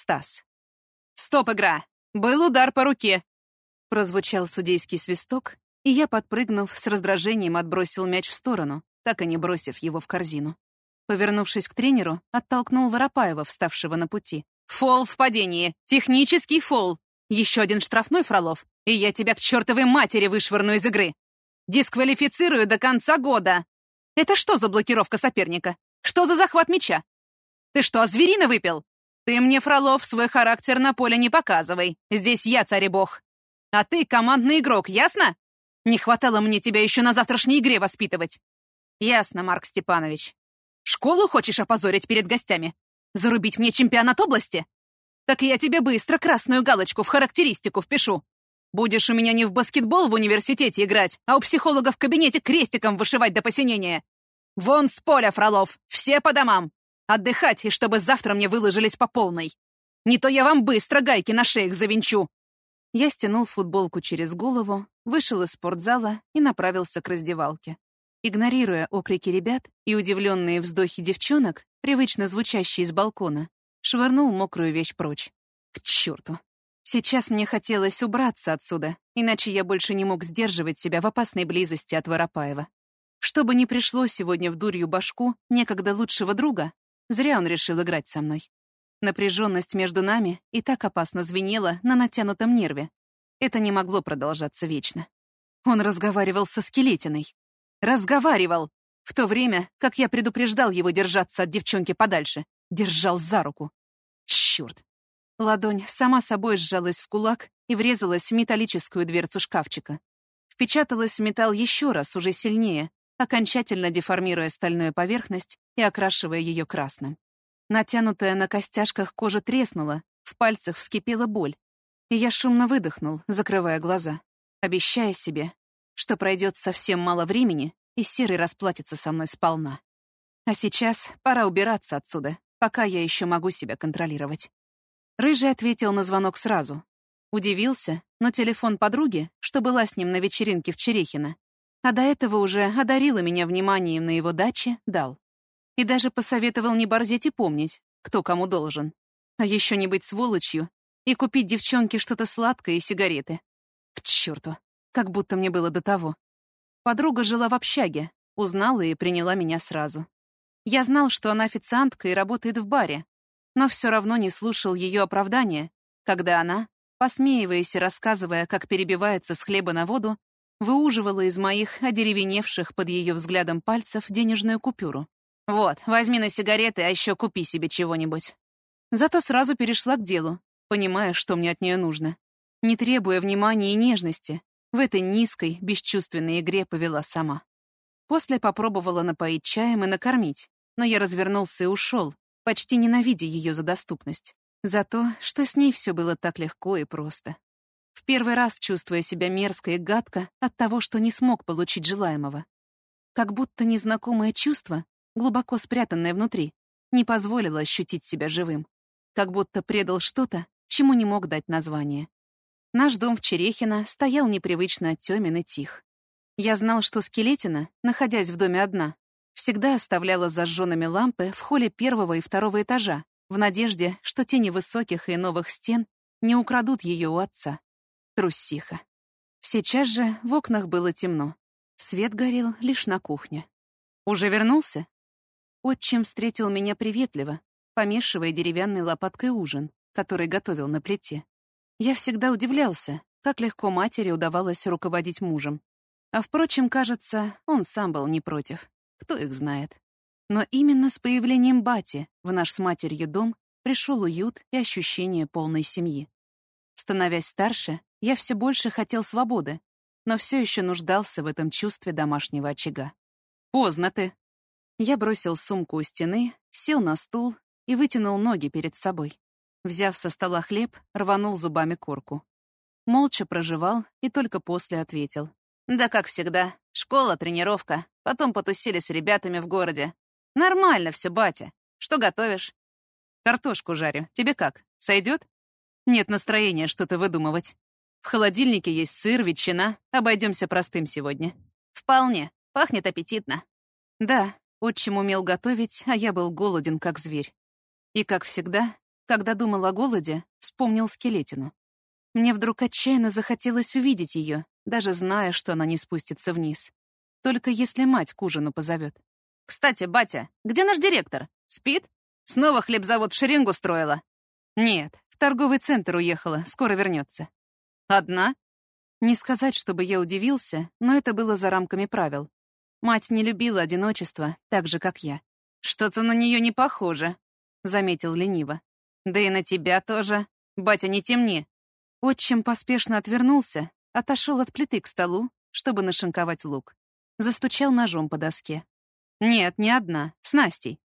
Стас. «Стоп, игра! Был удар по руке!» Прозвучал судейский свисток, и я, подпрыгнув, с раздражением отбросил мяч в сторону, так и не бросив его в корзину. Повернувшись к тренеру, оттолкнул Воропаева, вставшего на пути. «Фол в падении! Технический фол! Еще один штрафной, Фролов, и я тебя к чертовой матери вышвырну из игры! Дисквалифицирую до конца года! Это что за блокировка соперника? Что за захват мяча? Ты что, зверина выпил? Ты мне, Фролов, свой характер на поле не показывай. Здесь я царь и бог. А ты командный игрок, ясно? Не хватало мне тебя еще на завтрашней игре воспитывать». «Ясно, Марк Степанович. Школу хочешь опозорить перед гостями? Зарубить мне чемпионат области? Так я тебе быстро красную галочку в характеристику впишу. Будешь у меня не в баскетбол в университете играть, а у психолога в кабинете крестиком вышивать до посинения. Вон с поля, Фролов, все по домам. Отдыхать, и чтобы завтра мне выложились по полной. Не то я вам быстро гайки на шеях завинчу». Я стянул футболку через голову, вышел из спортзала и направился к раздевалке. Игнорируя окрики ребят и удивленные вздохи девчонок, привычно звучащие с балкона, швырнул мокрую вещь прочь. К черту! Сейчас мне хотелось убраться отсюда, иначе я больше не мог сдерживать себя в опасной близости от Воропаева. Чтобы не пришло сегодня в дурью башку некогда лучшего друга, зря он решил играть со мной. Напряженность между нами и так опасно звенела на натянутом нерве. Это не могло продолжаться вечно. Он разговаривал со Скелетиной. Разговаривал! В то время, как я предупреждал его держаться от девчонки подальше. Держал за руку. Чёрт! Ладонь сама собой сжалась в кулак и врезалась в металлическую дверцу шкафчика. Впечаталась в металл еще раз, уже сильнее, окончательно деформируя стальную поверхность и окрашивая ее красным. Натянутая на костяшках кожа треснула, в пальцах вскипела боль, и я шумно выдохнул, закрывая глаза, обещая себе, что пройдет совсем мало времени, и Серый расплатится со мной сполна. А сейчас пора убираться отсюда, пока я еще могу себя контролировать. Рыжий ответил на звонок сразу. Удивился, но телефон подруги, что была с ним на вечеринке в Черехино, а до этого уже одарила меня вниманием на его даче, дал. И даже посоветовал не борзеть и помнить, кто кому должен. А еще не быть сволочью и купить девчонке что-то сладкое и сигареты. К черту, как будто мне было до того. Подруга жила в общаге, узнала и приняла меня сразу. Я знал, что она официантка и работает в баре, но все равно не слушал ее оправдания, когда она, посмеиваясь и рассказывая, как перебивается с хлеба на воду, выуживала из моих одеревеневших под ее взглядом пальцев денежную купюру. «Вот, возьми на сигареты, а еще купи себе чего-нибудь». Зато сразу перешла к делу, понимая, что мне от нее нужно. Не требуя внимания и нежности, в этой низкой, бесчувственной игре повела сама. После попробовала напоить чаем и накормить, но я развернулся и ушел, почти ненавидя ее за доступность. За то, что с ней все было так легко и просто. В первый раз чувствуя себя мерзко и гадко от того, что не смог получить желаемого. Как будто незнакомое чувство, глубоко спрятанное внутри, не позволило ощутить себя живым. Как будто предал что-то, чему не мог дать название. Наш дом в Черехино стоял непривычно тёмен и тих. Я знал, что Скелетина, находясь в доме одна, всегда оставляла зажженными лампы в холле первого и второго этажа, в надежде, что тени высоких и новых стен не украдут ее у отца. Трусиха. Сейчас же в окнах было темно. Свет горел лишь на кухне. «Уже вернулся?» Отчим встретил меня приветливо, помешивая деревянной лопаткой ужин, который готовил на плите. Я всегда удивлялся, как легко матери удавалось руководить мужем. А впрочем, кажется, он сам был не против. Кто их знает. Но именно с появлением бати в наш с матерью дом пришел уют и ощущение полной семьи. Становясь старше, я все больше хотел свободы, но все еще нуждался в этом чувстве домашнего очага. «Поздно ты!» Я бросил сумку у стены, сел на стул и вытянул ноги перед собой. Взяв со стола хлеб, рванул зубами корку. Молча прожевал и только после ответил. «Да как всегда. Школа, тренировка. Потом потусили с ребятами в городе. Нормально все, батя. Что готовишь?» «Картошку жарю. Тебе как? Сойдет?» «Нет настроения что-то выдумывать. В холодильнике есть сыр, ветчина. Обойдемся простым сегодня». «Вполне. Пахнет аппетитно». Да, отчим умел готовить, а я был голоден, как зверь. И, как всегда, Когда думал о голоде, вспомнил скелетину. Мне вдруг отчаянно захотелось увидеть ее, даже зная, что она не спустится вниз. Только если мать к ужину позовет. «Кстати, батя, где наш директор? Спит? Снова хлебзавод в шеренгу строила?» «Нет, в торговый центр уехала, скоро вернется». «Одна?» Не сказать, чтобы я удивился, но это было за рамками правил. Мать не любила одиночество, так же, как я. «Что-то на нее не похоже», — заметил лениво. «Да и на тебя тоже. Батя, не темни». Отчим поспешно отвернулся, отошел от плиты к столу, чтобы нашинковать лук. Застучал ножом по доске. «Нет, не одна, с Настей».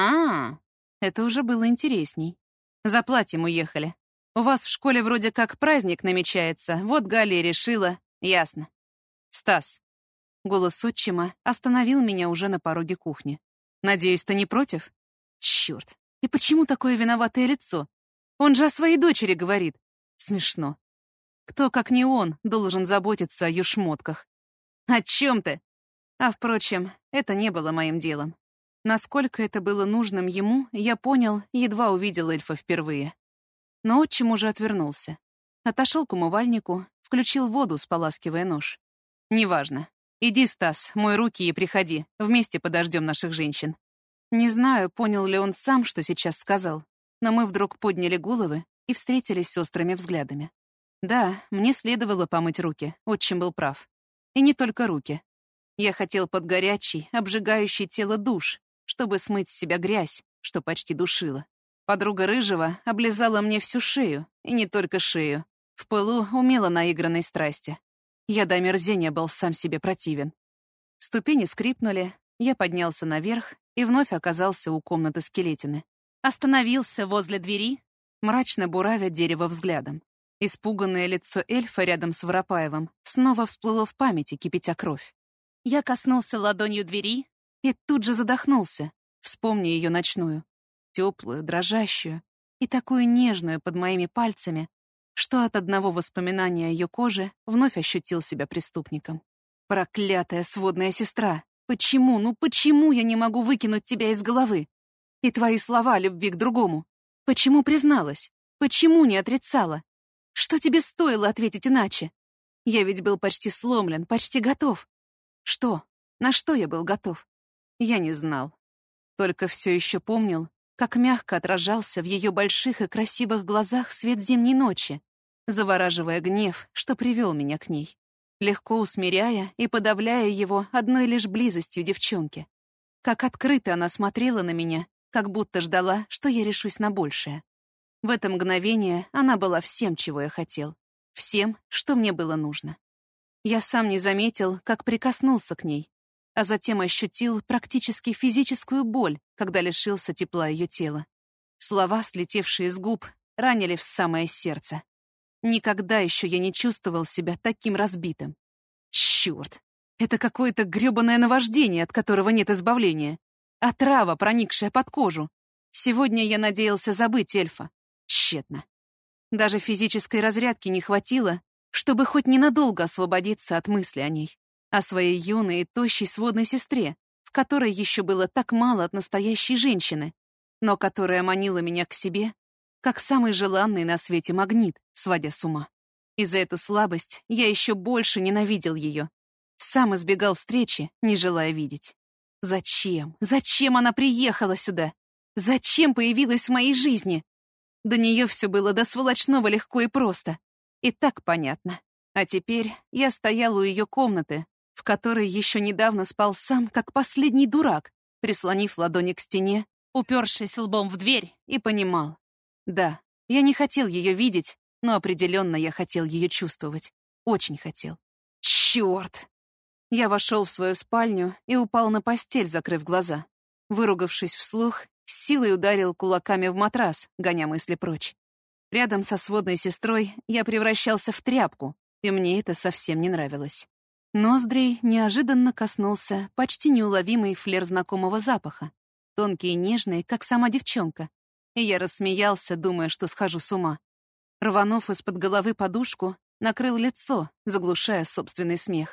Это уже было интересней. За платьем уехали. У вас в школе вроде как праздник намечается, вот Галя решила. Ясно. Стас. Голос отчима остановил меня уже на пороге кухни. Надеюсь, ты не против? Чёрт, и почему такое виноватое лицо? Он же о своей дочери говорит. Смешно. Кто, как не он, должен заботиться о ее шмотках? О чем ты? А, впрочем, это не было моим делом. Насколько это было нужным ему, я понял, едва увидел эльфа впервые. Но отчим уже отвернулся. Отошел к умывальнику, включил воду, споласкивая нож. «Неважно. Иди, Стас, мой руки и приходи. Вместе подождем наших женщин». Не знаю, понял ли он сам, что сейчас сказал, но мы вдруг подняли головы и встретились с острыми взглядами. Да, мне следовало помыть руки, отчим был прав. И не только руки. Я хотел под горячий, обжигающий тело душ, чтобы смыть с себя грязь, что почти душила. Подруга Рыжего облизала мне всю шею, и не только шею, в пылу умело наигранной страсти. Я до омерзения был сам себе противен. Ступени скрипнули, я поднялся наверх и вновь оказался у комнаты скелетины. Остановился возле двери, мрачно буравя дерево взглядом. Испуганное лицо эльфа рядом с Воропаевым снова всплыло в памяти, кипятя кровь. Я коснулся ладонью двери и тут же задохнулся, вспомня ее ночную. Теплую, дрожащую и такую нежную под моими пальцами, что от одного воспоминания о ее коже вновь ощутил себя преступником. Проклятая сводная сестра! Почему, почему я не могу выкинуть тебя из головы? И твои слова о любви к другому? Почему призналась? Почему не отрицала? Что тебе стоило ответить иначе? Я ведь был почти сломлен, почти готов. Что? На что я был готов? Я не знал. Только все еще помнил, как мягко отражался в ее больших и красивых глазах свет зимней ночи, завораживая гнев, что привел меня к ней, легко усмиряя и подавляя его одной лишь близостью девчонки. Как открыто она смотрела на меня, как будто ждала, что я решусь на большее. В это мгновение она была всем, чего я хотел, всем, что мне было нужно. Я сам не заметил, как прикоснулся к ней, а затем ощутил практически физическую боль, когда лишился тепла ее тела. Слова, слетевшие с губ, ранили в самое сердце. Никогда еще я не чувствовал себя таким разбитым. Чёрт! Это какое-то грёбаное наваждение, от которого нет избавления. Отрава, проникшая под кожу. Сегодня я надеялся забыть эльфа. Тщетно. Даже физической разрядки не хватило, чтобы хоть ненадолго освободиться от мысли о ней. О своей юной и тощей сводной сестре, в которой еще было так мало от настоящей женщины, но которая манила меня к себе, как самый желанный на свете магнит, сводя с ума. И за эту слабость я еще больше ненавидел ее. Сам избегал встречи, не желая видеть. Зачем? Зачем она приехала сюда? Зачем появилась в моей жизни? До нее все было до сволочного легко и просто. И так понятно. А теперь я стоял у ее комнаты, в которой еще недавно спал сам, как последний дурак, прислонив ладони к стене, упершись лбом в дверь, и понимал. Да, я не хотел ее видеть, но определенно я хотел ее чувствовать. Очень хотел. Черт! Я вошел в свою спальню и упал на постель, закрыв глаза. Выругавшись вслух, с силой ударил кулаками в матрас, гоня мысли прочь. Рядом со сводной сестрой я превращался в тряпку, и мне это совсем не нравилось. Ноздрей неожиданно коснулся почти неуловимый флер знакомого запаха, тонкий и нежный, как сама девчонка. И я рассмеялся, думая, что схожу с ума. Рванув из-под головы подушку, накрыл лицо, заглушая собственный смех.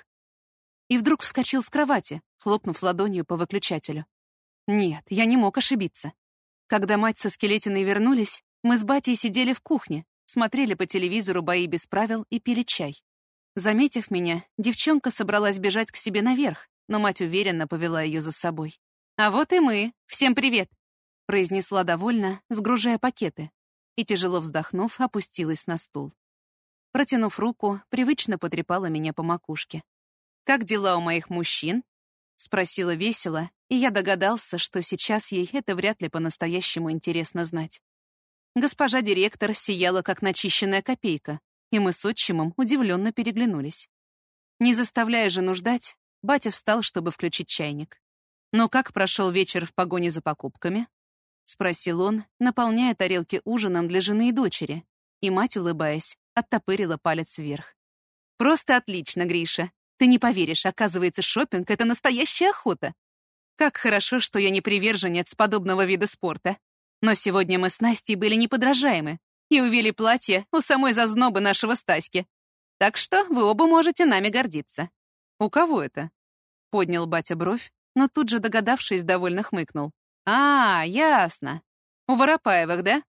И вдруг вскочил с кровати, хлопнув ладонью по выключателю. Нет, я не мог ошибиться. Когда мать со скелетиной вернулись, Мы с батей сидели в кухне, смотрели по телевизору бои без правил и пили чай. Заметив меня, девчонка собралась бежать к себе наверх, но мать уверенно повела ее за собой. «А вот и мы. Всем привет!» — произнесла довольно, сгружая пакеты, и, тяжело вздохнув, опустилась на стул. Протянув руку, привычно потрепала меня по макушке. «Как дела у моих мужчин?» — спросила весело, и я догадался, что сейчас ей это вряд ли по-настоящему интересно знать. Госпожа директор сияла, как начищенная копейка, и мы с отчимом удивленно переглянулись. Не заставляя жену ждать, батя встал, чтобы включить чайник. «Но как прошел вечер в погоне за покупками?» — спросил он, наполняя тарелки ужином для жены и дочери, и мать, улыбаясь, оттопырила палец вверх. «Просто отлично, Гриша. Ты не поверишь, оказывается, шопинг — это настоящая охота. Как хорошо, что я не приверженец подобного вида спорта. Но сегодня мы с Настей были неподражаемы и увели платье у самой зазнобы нашего Стаськи. Так что вы оба можете нами гордиться». «У кого это?» — поднял батя бровь, но тут же, догадавшись, довольно хмыкнул. «А, ясно. У Воропаевых, да?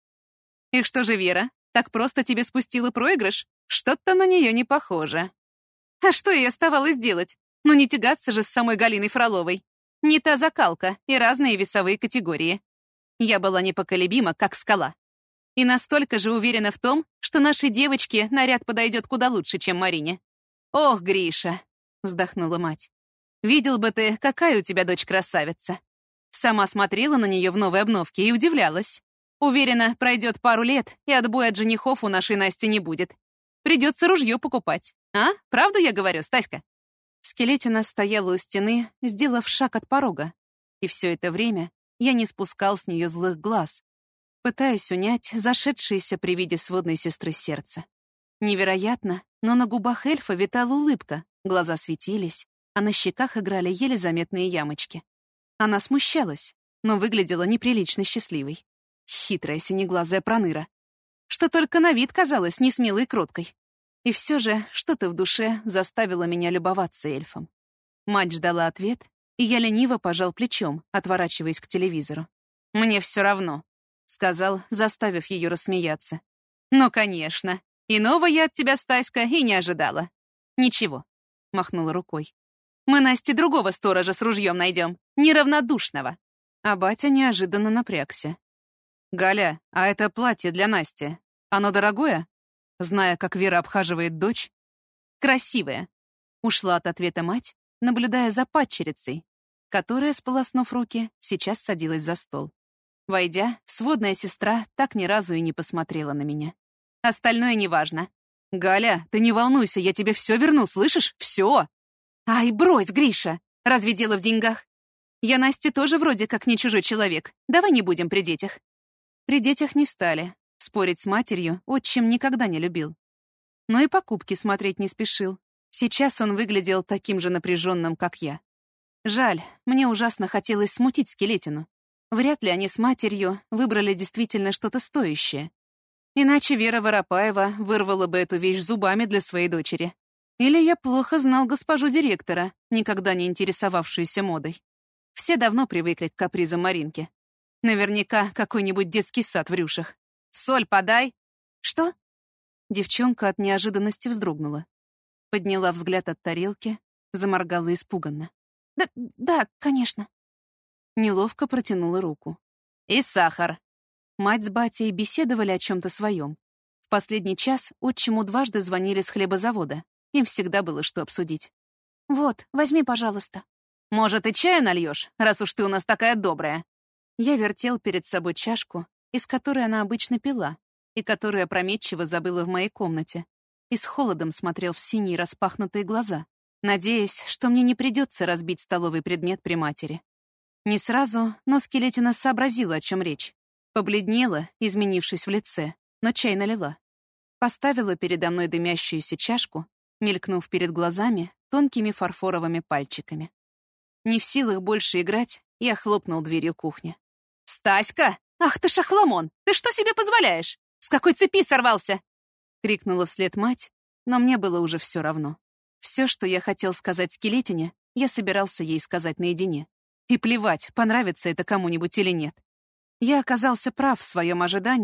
И что же Вера, так просто тебе спустила проигрыш? Что-то на нее не похоже». А что ей оставалось делать? Ну не тягаться же с самой Галиной Фроловой. Не та закалка и разные весовые категории. Я была непоколебима, как скала. И настолько же уверена в том, что нашей девочке наряд подойдет куда лучше, чем Марине. «Ох, Гриша!» — вздохнула мать. «Видел бы ты, какая у тебя дочь красавица!» Сама смотрела на нее в новой обновке и удивлялась. Уверена, пройдет пару лет, и отбоя от женихов у нашей Насти не будет. Придется ружье покупать. А? Правду я говорю, Стаська?» Скелетина стояла у стены, сделав шаг от порога. И все это время я не спускал с нее злых глаз, пытаясь унять зашедшееся при виде сводной сестры сердце. Невероятно, но на губах эльфа витала улыбка, глаза светились, а на щеках играли еле заметные ямочки. Она смущалась, но выглядела неприлично счастливой. Хитрая синеглазая проныра. Что только на вид казалась несмелой и кроткой. И все же что-то в душе заставило меня любоваться эльфом. Мать ждала ответ, и я лениво пожал плечом, отворачиваясь к телевизору. «Мне все равно», — сказал, заставив ее рассмеяться. «Ну, конечно. Иного я от тебя, Стаська, и не ожидала». «Ничего», — махнула рукой. «Мы Насте другого сторожа с ружьем найдем, неравнодушного». А батя неожиданно напрягся. «Галя, а это платье для Насти, оно дорогое?» Зная, как Вера обхаживает дочь. «Красивая», — ушла от ответа мать, наблюдая за падчерицей, которая, сполоснув руки, сейчас садилась за стол. Войдя, сводная сестра так ни разу и не посмотрела на меня. Остальное неважно. «Галя, ты не волнуйся, я тебе все верну, слышишь? Все!» «Ай, брось, Гриша! Разве дело в деньгах? Я Насте тоже вроде как не чужой человек. Давай не будем при детях». При детях не стали. Спорить с матерью отчим никогда не любил. Но и покупки смотреть не спешил. Сейчас он выглядел таким же напряженным, как я. Жаль, мне ужасно хотелось смутить Скелетину. Вряд ли они с матерью выбрали действительно что-то стоящее. Иначе Вера Воропаева вырвала бы эту вещь зубами для своей дочери. Или я плохо знал госпожу директора, никогда не интересовавшуюся модой. Все давно привыкли к капризам Маринки. Наверняка какой-нибудь детский сад в Рюшах. «Соль подай!» «Что?» Девчонка от неожиданности вздрогнула. Подняла взгляд от тарелки, заморгала испуганно. «Да, конечно». Неловко протянула руку. «И сахар». Мать с батей беседовали о чем-то своем. В последний час отчиму дважды звонили с хлебозавода. Им всегда было что обсудить. «Вот, возьми, пожалуйста». «Может, и чая нальешь, раз уж ты у нас такая добрая?» Я вертел перед собой чашку, из которой она обычно пила, и которую опрометчиво забыла в моей комнате, и с холодом смотрел в синие распахнутые глаза, надеясь, что мне не придется разбить столовый предмет при матери. Не сразу, но Скелетина сообразила, о чем речь. Побледнела, изменившись в лице, но чай налила. Поставила передо мной дымящуюся чашку, мелькнув перед глазами тонкими фарфоровыми пальчиками. Не в силах больше играть, я хлопнул дверью кухни. «Стаська! Ах ты шахламон! Ты что себе позволяешь? С какой цепи сорвался?» — крикнула вслед мать, но мне было уже все равно. Все, что я хотел сказать Скелетине, я собирался ей сказать наедине. И плевать, понравится это кому-нибудь или нет. Я оказался прав в своем ожидании,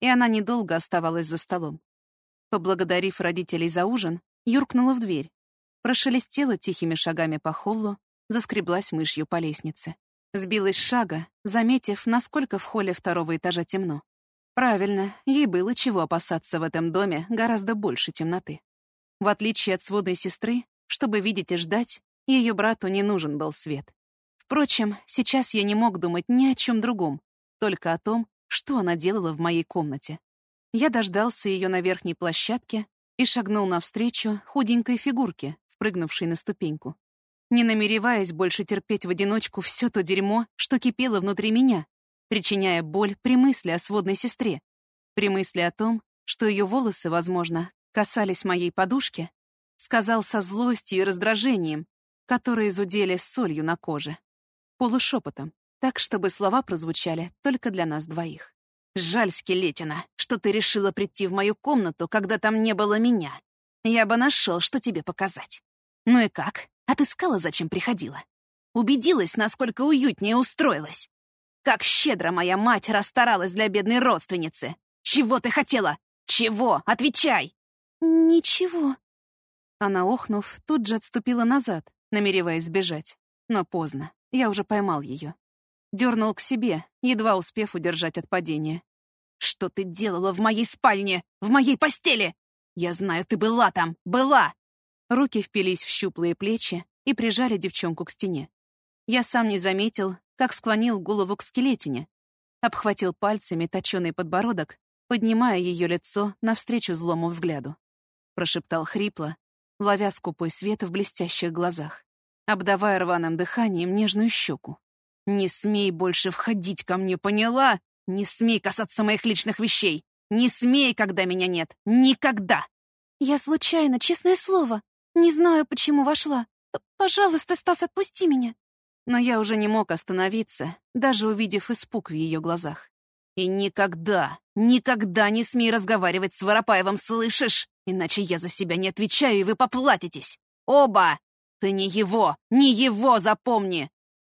и она недолго оставалась за столом. Поблагодарив родителей за ужин, юркнула в дверь, прошелестела тихими шагами по холлу, заскреблась мышью по лестнице. Сбилась с шага, заметив, насколько в холле второго этажа темно. Правильно, ей было чего опасаться в этом доме гораздо больше темноты. В отличие от сводной сестры, чтобы видеть и ждать, ее брату не нужен был свет. Впрочем, сейчас я не мог думать ни о чем другом, только о том, что она делала в моей комнате. Я дождался ее на верхней площадке и шагнул навстречу худенькой фигурке, впрыгнувшей на ступеньку, не намереваясь больше терпеть в одиночку все то дерьмо, что кипело внутри меня, причиняя боль при мысли о сводной сестре, при мысли о том, что ее волосы, возможно, касались моей подушки, сказал со злостью и раздражением, которые зудели солью на коже. Полушепотом, так, чтобы слова прозвучали только для нас двоих. «Жаль, Скелетина, что ты решила прийти в мою комнату, когда там не было меня. Я бы нашел, что тебе показать. Ну и как? Отыскала, зачем приходила? Убедилась, насколько уютнее устроилась? Как щедро моя мать расстаралась для бедной родственницы. Чего ты хотела? Чего? Отвечай!» «Ничего». Она, охнув, тут же отступила назад, намереваясь сбежать. Но поздно, я уже поймал ее. Дернул к себе, едва успев удержать от падения. «Что ты делала в моей спальне? В моей постели? Я знаю, ты была там, была!» Руки впились в щуплые плечи и прижали девчонку к стене. Я сам не заметил, как склонил голову к Скелетине, обхватил пальцами точёный подбородок, поднимая ее лицо навстречу злому взгляду. Прошептал хрипло, ловя скупой свет в блестящих глазах, обдавая рваным дыханием нежную щеку. «Не смей больше входить ко мне, поняла? Не смей касаться моих личных вещей! Не смей, когда меня нет! Никогда!» «Я случайно, честное слово. Не знаю, почему вошла. Пожалуйста, Стас, отпусти меня». Но я уже не мог остановиться, даже увидев испуг в ее глазах. «И никогда, никогда не смей разговаривать с Воропаевым, слышишь? Иначе я за себя не отвечаю, и вы поплатитесь. Оба! Ты не его, запомни!